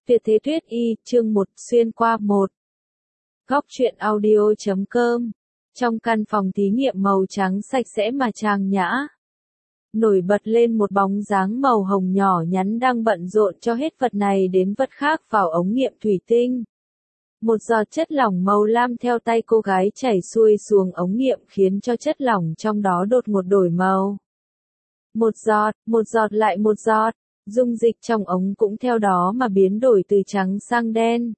Tuyệt thế tuyết y, chương 1, xuyên qua 1. Góc truyện audio.com. Trong căn phòng thí nghiệm màu trắng sạch sẽ mà trang nhã, nổi bật lên một bóng dáng màu hồng nhỏ nhắn đang bận rộn cho hết vật này đến vật khác vào ống nghiệm thủy tinh. Một giọt chất lỏng màu lam theo tay cô gái chảy xuôi xuống ống nghiệm khiến cho chất lỏng trong đó đột ngột đổi màu. Một giọt lại một giọt, dung dịch trong ống cũng theo đó mà biến đổi từ trắng sang đen,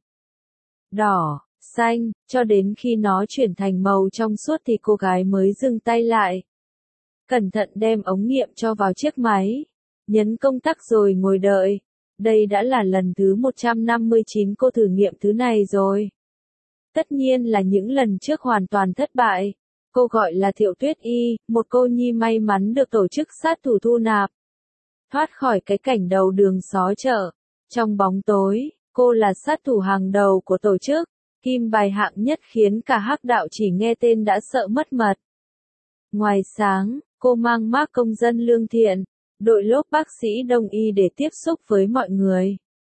đỏ, xanh, cho đến khi nó chuyển thành màu trong suốt thì cô gái mới dừng tay lại. Cẩn thận đem ống nghiệm cho vào chiếc máy, nhấn công tắc rồi ngồi đợi. Đây đã là lần thứ 159 cô thử nghiệm thứ này rồi. Tất nhiên là những lần trước hoàn toàn thất bại. Cô gọi là Thiệu Tuyết Y, một cô nhi may mắn được tổ chức sát thủ thu nạp, thoát khỏi cái cảnh đầu đường xó chợ. Trong bóng tối, cô là sát thủ hàng đầu của tổ chức, kim bài hạng nhất khiến cả hắc đạo chỉ nghe tên đã sợ mất mật. Ngoài sáng, cô mang mác công dân lương thiện, đội lốp bác sĩ đông y để tiếp xúc với mọi người.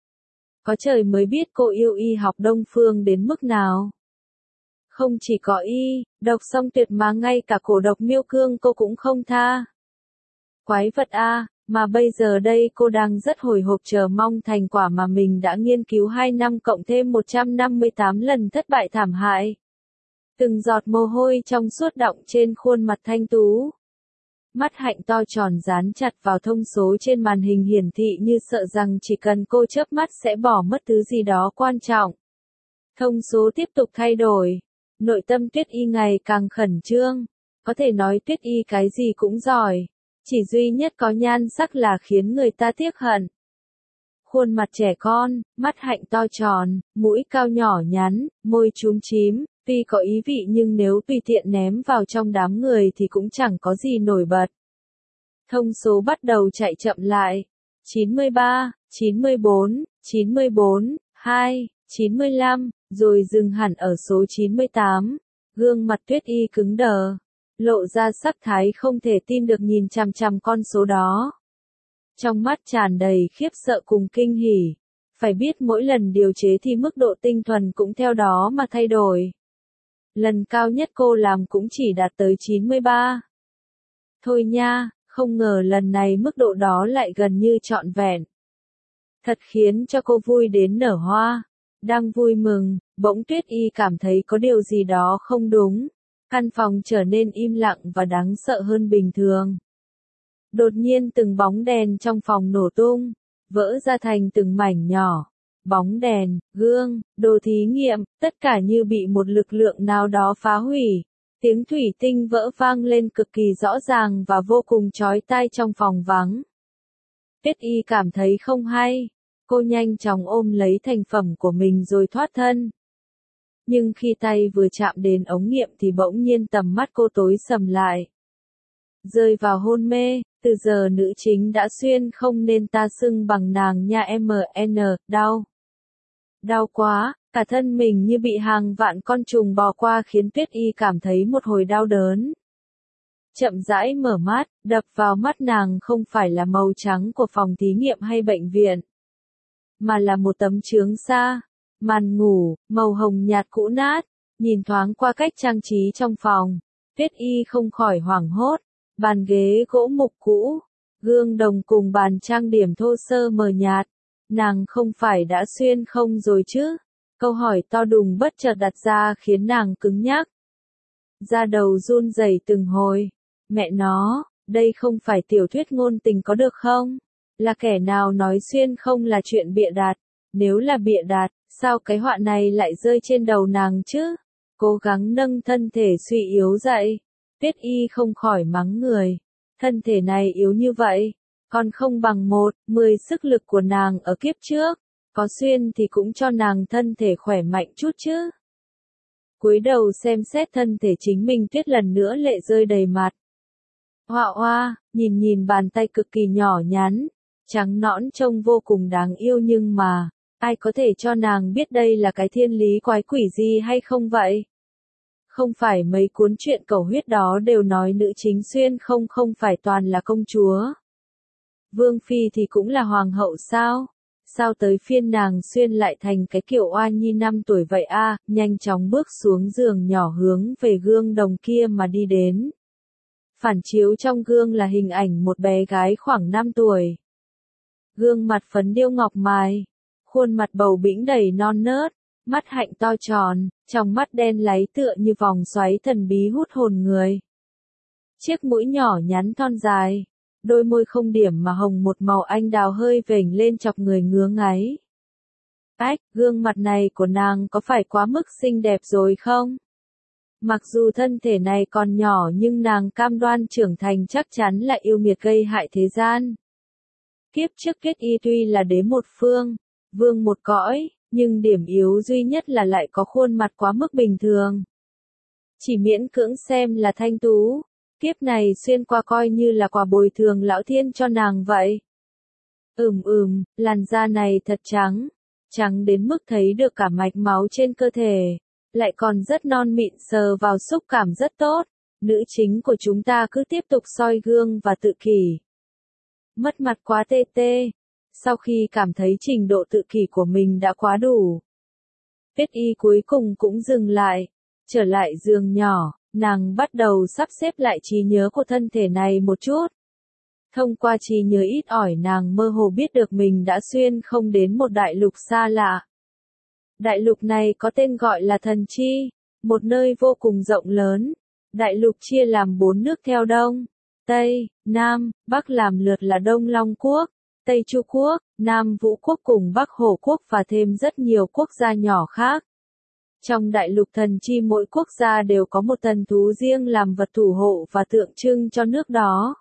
Có trời mới biết cô yêu y học Đông phương đến mức nào. Không chỉ có y, độc song tuyệt mà ngay cả cổ độc miêu cương cô cũng không tha. Quái vật a, mà bây giờ đây cô đang rất hồi hộp chờ mong thành quả mà mình đã nghiên cứu 2 năm cộng thêm 158 lần thất bại thảm hại. Từng giọt mồ hôi trong suốt đọng trên khuôn mặt thanh tú. Mắt hạnh to tròn dán chặt vào thông số trên màn hình hiển thị như sợ rằng chỉ cần cô chớp mắt sẽ bỏ mất thứ gì đó quan trọng. Thông số tiếp tục thay đổi. Nội tâm Tuyết Y ngày càng khẩn trương. Có thể nói Tuyết Y cái gì cũng giỏi. Chỉ duy nhất có nhan sắc là khiến người ta tiếc hận. Khuôn mặt trẻ con, mắt hạnh to tròn, mũi cao nhỏ nhắn, môi chúm chím, tuy có ý vị nhưng nếu tùy tiện ném vào trong đám người thì cũng chẳng có gì nổi bật. Thông số bắt đầu chạy chậm lại. 93, 94, 94, 2, 95, rồi dừng hẳn ở số 98. Gương mặt Tuyết Y cứng đờ, lộ ra sắc thái không thể tin được nhìn chằm chằm con số đó. Trong mắt tràn đầy khiếp sợ cùng kinh hỉ. Phải biết mỗi lần điều chế thì mức độ tinh thuần cũng theo đó mà thay đổi. Lần cao nhất cô làm cũng chỉ đạt tới 93. Thôi nha, không ngờ lần này mức độ đó lại gần như trọn vẹn. Thật khiến cho cô vui đến nở hoa. Đang vui mừng, bỗng Tuyết Y cảm thấy có điều gì đó không đúng. Căn phòng trở nên im lặng và đáng sợ hơn bình thường. Đột nhiên từng bóng đèn trong phòng nổ tung, vỡ ra thành từng mảnh nhỏ. Bóng đèn, gương, đồ thí nghiệm, tất cả như bị một lực lượng nào đó phá hủy. Tiếng thủy tinh vỡ vang lên cực kỳ rõ ràng và vô cùng chói tai trong phòng vắng. Tuyết Y cảm thấy không hay. Cô nhanh chóng ôm lấy thành phẩm của mình rồi thoát thân. Nhưng khi tay vừa chạm đến ống nghiệm thì bỗng nhiên tầm mắt cô tối sầm lại. Rơi vào hôn mê, từ giờ nữ chính đã xuyên không nên ta xưng bằng nàng nha MN, đau. Đau quá, cả thân mình như bị hàng vạn con trùng bò qua khiến Tuyết Y cảm thấy một hồi đau đớn. Chậm rãi mở mắt, đập vào mắt nàng không phải là màu trắng của phòng thí nghiệm hay bệnh viện, mà là một tấm chướng xa, màn ngủ, màu hồng nhạt cũ nát. Nhìn thoáng qua cách trang trí trong phòng, Tuyết Y không khỏi hoảng hốt. Bàn ghế gỗ mục cũ, gương đồng cùng bàn trang điểm thô sơ mờ nhạt. Nàng không phải đã xuyên không rồi chứ? Câu hỏi to đùng bất chợt đặt ra khiến nàng cứng nhắc. Da đầu run rẩy từng hồi. Mẹ nó, đây không phải tiểu thuyết ngôn tình có được không? Là kẻ nào nói xuyên không là chuyện bịa đặt? Nếu là bịa đặt, sao cái họa này lại rơi trên đầu nàng chứ? Cố gắng nâng thân thể suy yếu dậy. Tuyết Y không khỏi mắng người. Thân thể này yếu như vậy, còn không bằng 1/10 sức lực của nàng ở kiếp trước. Có xuyên thì cũng cho nàng thân thể khỏe mạnh chút chứ. Cúi đầu xem xét thân thể chính mình, Tuyết lần nữa lệ rơi đầy mặt. Hoa hoa, nhìn bàn tay cực kỳ nhỏ nhắn, trắng nõn trông vô cùng đáng yêu nhưng mà, ai có thể cho nàng biết đây là cái thiên lý quái quỷ gì hay không vậy? Không phải mấy cuốn truyện cầu huyết đó đều nói nữ chính xuyên không phải toàn là công chúa. Vương Phi thì cũng là hoàng hậu sao? Sao tới phiên nàng xuyên lại thành cái kiểu oa nhi 5 tuổi vậy a, nhanh chóng bước xuống giường nhỏ hướng về gương đồng kia mà đi đến. Phản chiếu trong gương là hình ảnh một bé gái khoảng 5 tuổi. Gương mặt phấn điêu ngọc mài, khuôn mặt bầu bĩnh đầy non nớt, mắt hạnh to tròn, trong mắt đen láy tựa như vòng xoáy thần bí hút hồn người. Chiếc mũi nhỏ nhắn thon dài, đôi môi không điểm mà hồng một màu anh đào hơi vểnh lên chọc người ngứa ngáy. Ách, gương mặt này của nàng có phải quá mức xinh đẹp rồi không? Mặc dù thân thể này còn nhỏ nhưng nàng cam đoan trưởng thành chắc chắn là yêu nghiệt gây hại thế gian. Kiếp trước Kết Y tuy là đế một phương, vương một cõi, nhưng điểm yếu duy nhất là lại có khuôn mặt quá mức bình thường. Chỉ miễn cưỡng xem là thanh tú, kiếp này xuyên qua coi như là quà bồi thường lão thiên cho nàng vậy. Làn da này thật trắng, trắng đến mức thấy được cả mạch máu trên cơ thể, lại còn rất non mịn, sờ vào xúc cảm rất tốt. Nữ chính của chúng ta cứ tiếp tục soi gương và tự kỷ. Mất mặt quá tê tê. Sau khi cảm thấy trình độ tự kỷ của mình đã quá đủ, Kết Y cuối cùng cũng dừng lại, trở lại giường nhỏ, nàng bắt đầu sắp xếp lại trí nhớ của thân thể này một chút. Thông qua trí nhớ ít ỏi nàng mơ hồ biết được mình đã xuyên không đến một đại lục xa lạ. Đại lục này có tên gọi là Thần Chi, một nơi vô cùng rộng lớn. Đại lục chia làm 4 nước theo Đông, Tây, Nam, Bắc làm lượt là Đông Long Quốc, Tây Chu Quốc, Nam Vũ Quốc cùng Bắc Hổ Quốc và thêm rất nhiều quốc gia nhỏ khác. Trong đại lục Thần Chi mỗi quốc gia đều có một thần thú riêng làm vật thủ hộ và tượng trưng cho nước đó.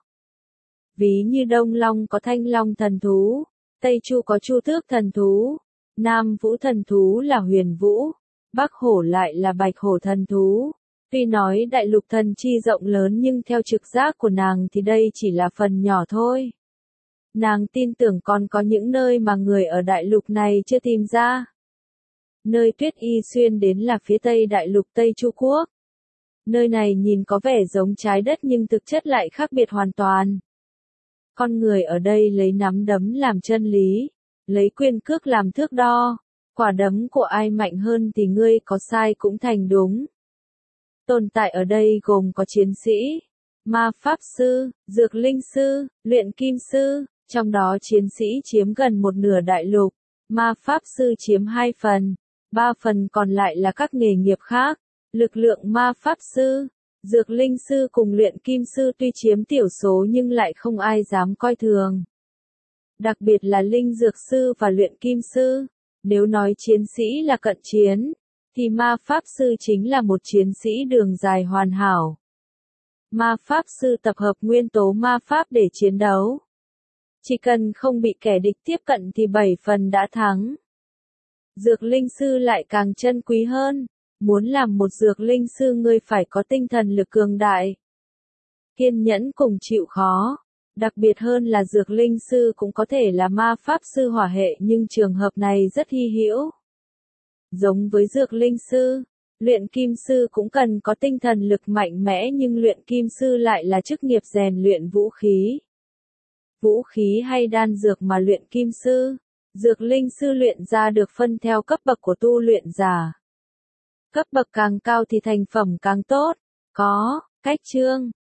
Ví như Đông Long có Thanh Long thần thú, Tây Chu có Chu Tước thần thú, Nam Vũ thần thú là Huyền Vũ, Bắc Hổ lại là Bạch Hổ thần thú. Tuy nói đại lục Thần Chi rộng lớn nhưng theo trực giác của nàng thì đây chỉ là phần nhỏ thôi. Nàng tin tưởng còn có những nơi mà người ở đại lục này chưa tìm ra. Nơi Tuyết Y xuyên đến là phía tây đại lục Tây Chu Quốc. Nơi này nhìn có vẻ giống trái đất nhưng thực chất lại khác biệt hoàn toàn. Con người ở đây lấy nắm đấm làm chân lý, lấy quyền cước làm thước đo. Quả đấm của ai mạnh hơn thì ngươi có sai cũng thành đúng. Tồn tại ở đây gồm có chiến sĩ, ma pháp sư, dược linh sư, luyện kim sư, trong đó chiến sĩ chiếm gần một nửa đại lục, ma pháp sư chiếm 2 phần, 3 phần còn lại là các nghề nghiệp khác. Lực lượng ma pháp sư, dược linh sư cùng luyện kim sư tuy chiếm thiểu số nhưng lại không ai dám coi thường. Đặc biệt là linh dược sư và luyện kim sư. Nếu nói chiến sĩ là cận chiến, thì ma pháp sư chính là một chiến sĩ đường dài hoàn hảo. Ma pháp sư tập hợp nguyên tố ma pháp để chiến đấu. Chỉ cần không bị kẻ địch tiếp cận thì 7 phần đã thắng. Dược linh sư lại càng chân quý hơn. Muốn làm một dược linh sư ngươi phải có tinh thần lực cường đại, kiên nhẫn cùng chịu khó. Đặc biệt hơn là dược linh sư cũng có thể là ma pháp sư hỏa hệ nhưng trường hợp này rất hy hữu. Giống với dược linh sư, luyện kim sư cũng cần có tinh thần lực mạnh mẽ nhưng luyện kim sư lại là chức nghiệp rèn luyện vũ khí. Vũ khí hay đan dược mà luyện kim sư, dược linh sư luyện ra được phân theo cấp bậc của tu luyện giả. Cấp bậc càng cao thì thành phẩm càng tốt. Có cách chương